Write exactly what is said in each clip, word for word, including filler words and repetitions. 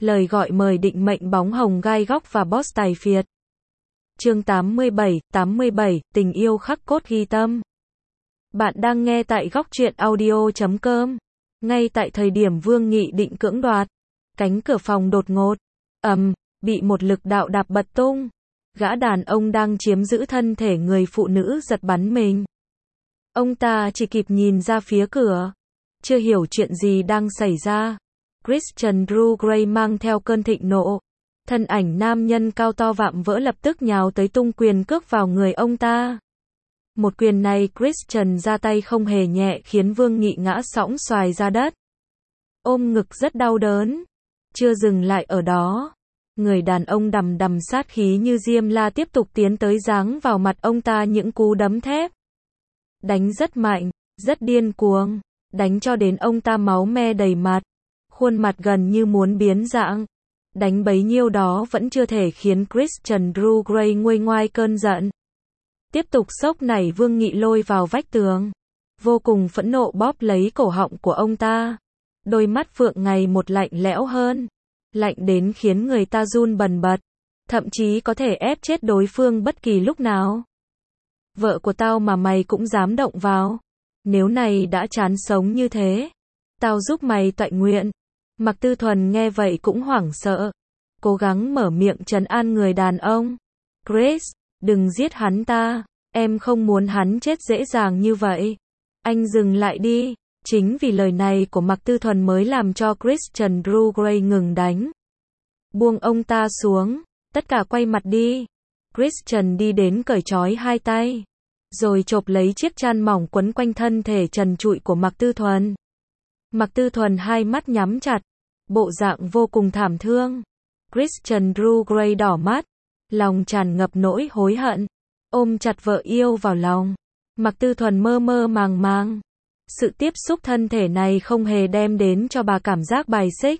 Lời gọi mời định mệnh bóng hồng gai góc và boss tài phiệt. Chương tám mươi bảy, tám mươi bảy, tình yêu khắc cốt ghi tâm. Bạn đang nghe tại góc truyện audio chấm com. Ngay tại thời điểm Vương Nghị định cưỡng đoạt, cánh cửa phòng đột ngột, ầm, bị một lực đạo đạp bật tung. Gã đàn ông đang chiếm giữ thân thể người phụ nữ giật bắn mình. Ông ta chỉ kịp nhìn ra phía cửa, chưa hiểu chuyện gì đang xảy ra. Christian Drew Gray mang theo cơn thịnh nộ. Thân ảnh nam nhân cao to vạm vỡ lập tức nhào tới tung quyền cước vào người ông ta. Một quyền này Christian ra tay không hề nhẹ khiến Vương Nghị ngã sõng xoài ra đất. Ôm ngực rất đau đớn. Chưa dừng lại ở đó. Người đàn ông đằm đằm sát khí như diêm la tiếp tục tiến tới giáng vào mặt ông ta những cú đấm thép. Đánh rất mạnh, rất điên cuồng. Đánh cho đến ông ta máu me đầy mặt. Khuôn mặt gần như muốn biến dạng. Đánh bấy nhiêu đó vẫn chưa thể khiến Christian Drew Gray nguôi ngoai cơn giận. Tiếp tục sốc nảy Vương Nghị lôi vào vách tường. Vô cùng phẫn nộ bóp lấy cổ họng của ông ta. Đôi mắt phượng ngày một lạnh lẽo hơn. Lạnh đến khiến người ta run bần bật. Thậm chí có thể ép chết đối phương bất kỳ lúc nào. Vợ của tao mà mày cũng dám động vào. Nếu này đã chán sống như thế, tao giúp mày toại nguyện. Mạc Tư Thuần nghe vậy cũng hoảng sợ. Cố gắng mở miệng trấn an người đàn ông. Chris, đừng giết hắn ta. Em không muốn hắn chết dễ dàng như vậy. Anh dừng lại đi. Chính vì lời này của Mạc Tư Thuần mới làm cho Christian Drew Gray ngừng đánh. Buông ông ta xuống. Tất cả quay mặt đi. Christian đi đến cởi trói hai tay. Rồi chộp lấy chiếc chăn mỏng quấn quanh thân thể trần trụi của Mạc Tư Thuần. Mạc Tư Thuần hai mắt nhắm chặt. Bộ dạng vô cùng thảm thương. Christian Drew Gray đỏ mắt. Lòng tràn ngập nỗi hối hận. Ôm chặt vợ yêu vào lòng. Mạc Tư Thuần mơ mơ màng màng. Sự tiếp xúc thân thể này không hề đem đến cho bà cảm giác bài xích.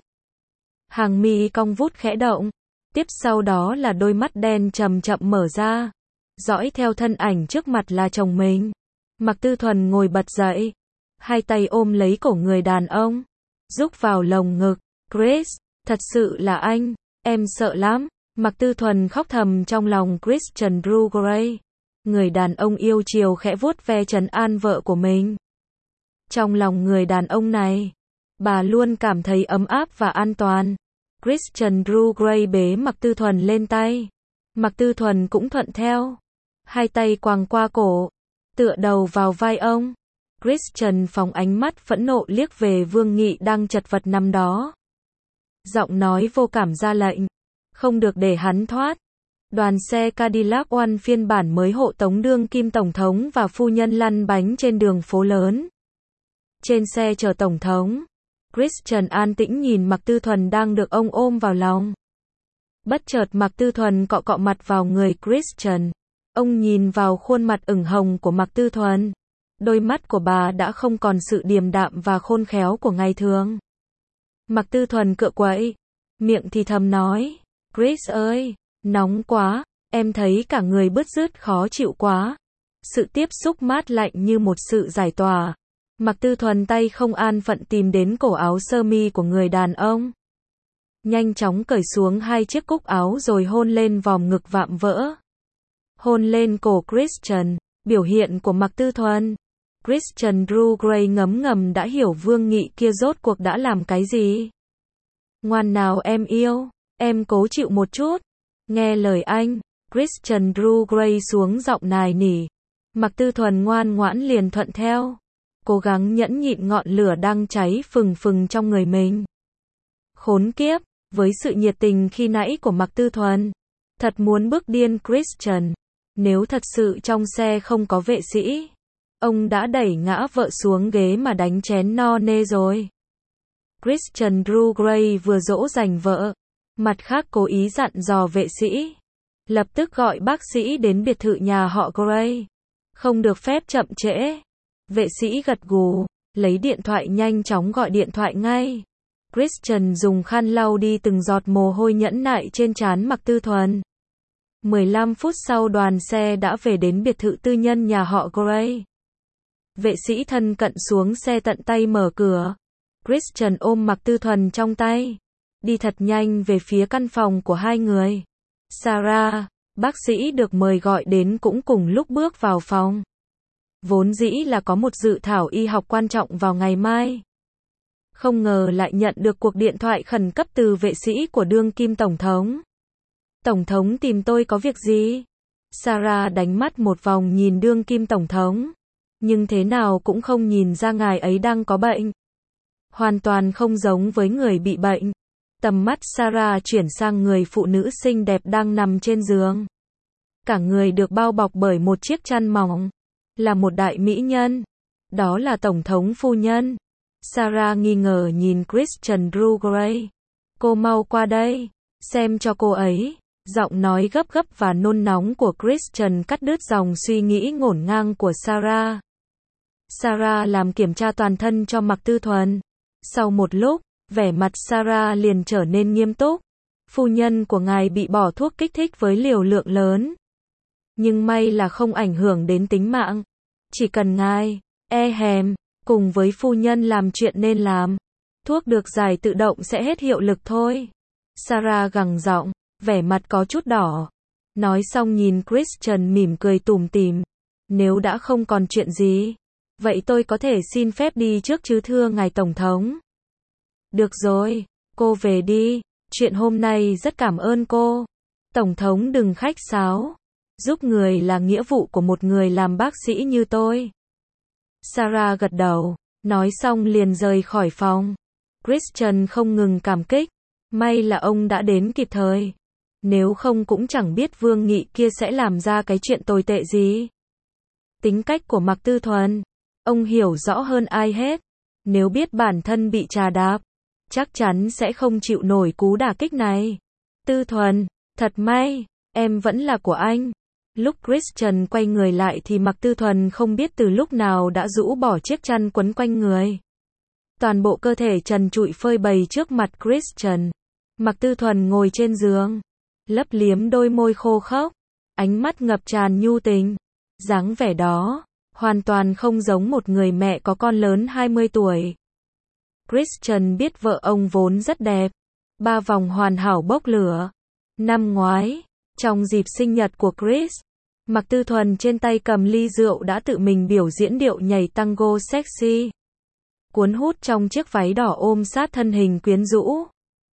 Hàng mi cong vút khẽ động. Tiếp sau đó là đôi mắt đen chậm chậm mở ra. Dõi theo thân ảnh trước mặt là chồng mình. Mạc Tư Thuần ngồi bật dậy. Hai tay ôm lấy cổ người đàn ông. Rúc vào lồng ngực. Chris, thật sự là anh. Em sợ lắm. Mạc Tư Thuần khóc thầm trong lòng Christian Drew Gray. Người đàn ông yêu chiều khẽ vuốt ve trấn an vợ của mình. Trong lòng người đàn ông này, bà luôn cảm thấy ấm áp và an toàn. Christian Drew Gray bế Mạc Tư Thuần lên tay. Mạc Tư Thuần cũng thuận theo. Hai tay quàng qua cổ, tựa đầu vào vai ông. Christian phóng ánh mắt phẫn nộ liếc về Vương Nghị đang chật vật nằm đó. Giọng nói vô cảm ra lệnh. Không được để hắn thoát. Đoàn xe Cadillac One phiên bản mới hộ tống đương kim tổng thống và phu nhân lăn bánh trên đường phố lớn. Trên xe chở tổng thống, Christian an tĩnh nhìn Mạc Tư Thuần đang được ông ôm vào lòng. Bất chợt Mạc Tư Thuần cọ cọ mặt vào người Christian. Ông nhìn vào khuôn mặt ửng hồng của Mạc Tư Thuần. Đôi mắt của bà đã không còn sự điềm đạm và khôn khéo của ngày thường. Mạc Tư Thuần cựa quậy, miệng thì thầm nói, Chris ơi, nóng quá, em thấy cả người bứt rứt khó chịu quá. Sự tiếp xúc mát lạnh như một sự giải tỏa. Mạc Tư Thuần tay không an phận tìm đến cổ áo sơ mi của người đàn ông. Nhanh chóng cởi xuống hai chiếc cúc áo rồi hôn lên vòm ngực vạm vỡ. Hôn lên cổ Christian, biểu hiện của Mạc Tư Thuần. Christian Drew Gray ngấm ngầm đã hiểu Vương Nghị kia rốt cuộc đã làm cái gì. Ngoan nào em yêu, em cố chịu một chút. Nghe lời anh, Christian Drew Gray xuống giọng nài nỉ. Mạc Tư Thuần ngoan ngoãn liền thuận theo. Cố gắng nhẫn nhịn ngọn lửa đang cháy phừng phừng trong người mình. Khốn kiếp, với sự nhiệt tình khi nãy của Mạc Tư Thuần, thật muốn bức điên Christian. Nếu thật sự trong xe không có vệ sĩ, ông đã đẩy ngã vợ xuống ghế mà đánh chén no nê rồi. Christian Drew Gray vừa dỗ dành vợ, mặt khác cố ý dặn dò vệ sĩ. Lập tức gọi bác sĩ đến biệt thự nhà họ Gray. Không được phép chậm trễ. Vệ sĩ gật gù, lấy điện thoại nhanh chóng gọi điện thoại ngay. Christian dùng khăn lau đi từng giọt mồ hôi nhẫn nại trên trán Mạc Tư Thuần. mười lăm phút sau đoàn xe đã về đến biệt thự tư nhân nhà họ Gray. Vệ sĩ thân cận xuống xe tận tay mở cửa. Christian ôm Mạc Tư Thuần trong tay. đi thật nhanh về phía căn phòng của hai người. Sarah, bác sĩ được mời gọi đến cũng cùng lúc bước vào phòng. Vốn dĩ là có một dự thảo y học quan trọng vào ngày mai. Không ngờ lại nhận được cuộc điện thoại khẩn cấp từ vệ sĩ của đương kim tổng thống. Tổng thống tìm tôi có việc gì? Sarah đánh mắt một vòng nhìn đương kim tổng thống. Nhưng thế nào cũng không nhìn ra ngài ấy đang có bệnh. Hoàn toàn không giống với người bị bệnh. Tầm mắt Sarah chuyển sang người phụ nữ xinh đẹp đang nằm trên giường. Cả người được bao bọc bởi một chiếc chăn mỏng. Là một đại mỹ nhân. Đó là tổng thống phu nhân. Sarah nghi ngờ nhìn Christian Bruegel. Cô mau qua đây. Xem cho cô ấy. Giọng nói gấp gấp và nôn nóng của Christian cắt đứt dòng suy nghĩ ngổn ngang của Sarah. Sarah làm kiểm tra toàn thân cho Mạc Tư Thuần. Sau một lúc, vẻ mặt Sarah liền trở nên nghiêm túc. Phu nhân của ngài bị bỏ thuốc kích thích với liều lượng lớn. Nhưng may là không ảnh hưởng đến tính mạng. Chỉ cần ngài, e hèm, cùng với phu nhân làm chuyện nên làm. Thuốc được giải tự động sẽ hết hiệu lực thôi. Sarah gằn giọng, vẻ mặt có chút đỏ. Nói xong nhìn Christian mỉm cười tủm tỉm. Nếu đã không còn chuyện gì, vậy tôi có thể xin phép đi trước chứ thưa ngài tổng thống. Được rồi, cô về đi. Chuyện hôm nay rất cảm ơn cô. Tổng thống đừng khách sáo. Giúp người là nghĩa vụ của một người làm bác sĩ như tôi. Sarah gật đầu, nói xong liền rời khỏi phòng. Christian không ngừng cảm kích. May là ông đã đến kịp thời. Nếu không cũng chẳng biết Vương Nghị kia sẽ làm ra cái chuyện tồi tệ gì. Tính cách của Mạc Tư Thuần, ông hiểu rõ hơn ai hết. Nếu biết bản thân bị trà đạp, chắc chắn sẽ không chịu nổi cú đả kích này. Tư Thuần, thật may, em vẫn là của anh. Lúc Christian quay người lại thì Mạc Tư Thuần không biết từ lúc nào đã rũ bỏ chiếc chăn quấn quanh người. Toàn bộ cơ thể trần trụi phơi bày trước mặt Christian. Mạc Tư Thuần ngồi trên giường, lấp liếm đôi môi khô khốc, ánh mắt ngập tràn nhu tình. Dáng vẻ đó, hoàn toàn không giống một người mẹ có con lớn hai mươi tuổi. Christian biết vợ ông vốn rất đẹp. Ba vòng hoàn hảo bốc lửa. Năm ngoái, trong dịp sinh nhật của Chris, Mạc Tư Thuần trên tay cầm ly rượu đã tự mình biểu diễn điệu nhảy tango sexy. Cuốn hút trong chiếc váy đỏ ôm sát thân hình quyến rũ.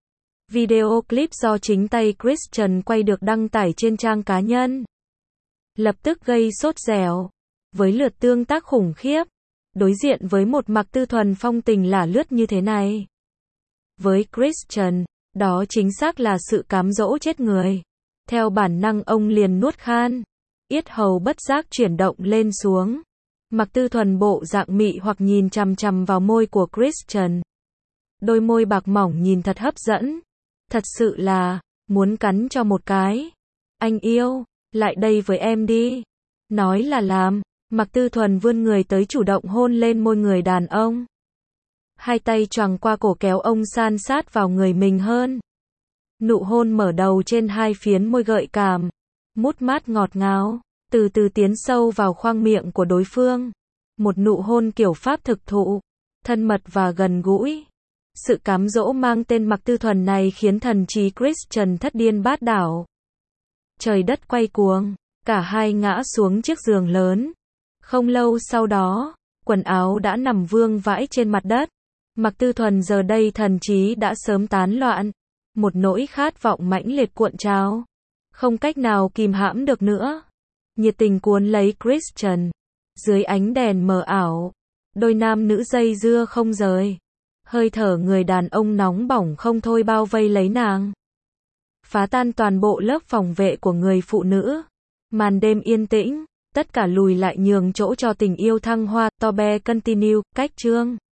Video clip do chính tay Christian quay được đăng tải trên trang cá nhân. Lập tức gây sốt dẻo. Với lượt tương tác khủng khiếp. Đối diện với một Mạc Tư Thuần phong tình lả lướt như thế này. Với Christian, đó chính xác là sự cám dỗ chết người. Theo bản năng ông liền nuốt khan. Yết hầu bất giác chuyển động lên xuống. Mạc Tư Thuần bộ dạng mị hoặc nhìn chằm chằm vào môi của Christian. Đôi môi bạc mỏng nhìn thật hấp dẫn. Thật sự là, muốn cắn cho một cái. Anh yêu, lại đây với em đi. Nói là làm, Mạc Tư Thuần vươn người tới chủ động hôn lên môi người đàn ông. Hai tay choàng qua cổ kéo ông san sát vào người mình hơn. Nụ hôn mở đầu trên hai phiến môi gợi cảm. Mút mát ngọt ngào, từ từ tiến sâu vào khoang miệng của đối phương. Một nụ hôn kiểu Pháp thực thụ, thân mật và gần gũi. Sự cám dỗ mang tên Mạc Tư Thuần này khiến thần trí Christian thất điên bát đảo. Trời đất quay cuồng, cả hai ngã xuống chiếc giường lớn. Không lâu sau đó, quần áo đã nằm vương vãi trên mặt đất. Mạc Tư Thuần giờ đây thần trí đã sớm tán loạn. Một nỗi khát vọng mãnh liệt cuộn trào. Không cách nào kìm hãm được nữa. Nhiệt tình cuốn lấy Christian. Dưới ánh đèn mờ ảo, đôi nam nữ dây dưa không rời. Hơi thở người đàn ông nóng bỏng không thôi bao vây lấy nàng. Phá tan toàn bộ lớp phòng vệ của người phụ nữ. Màn đêm yên tĩnh, tất cả lùi lại nhường chỗ cho tình yêu thăng hoa. Tobe continue, cách chương.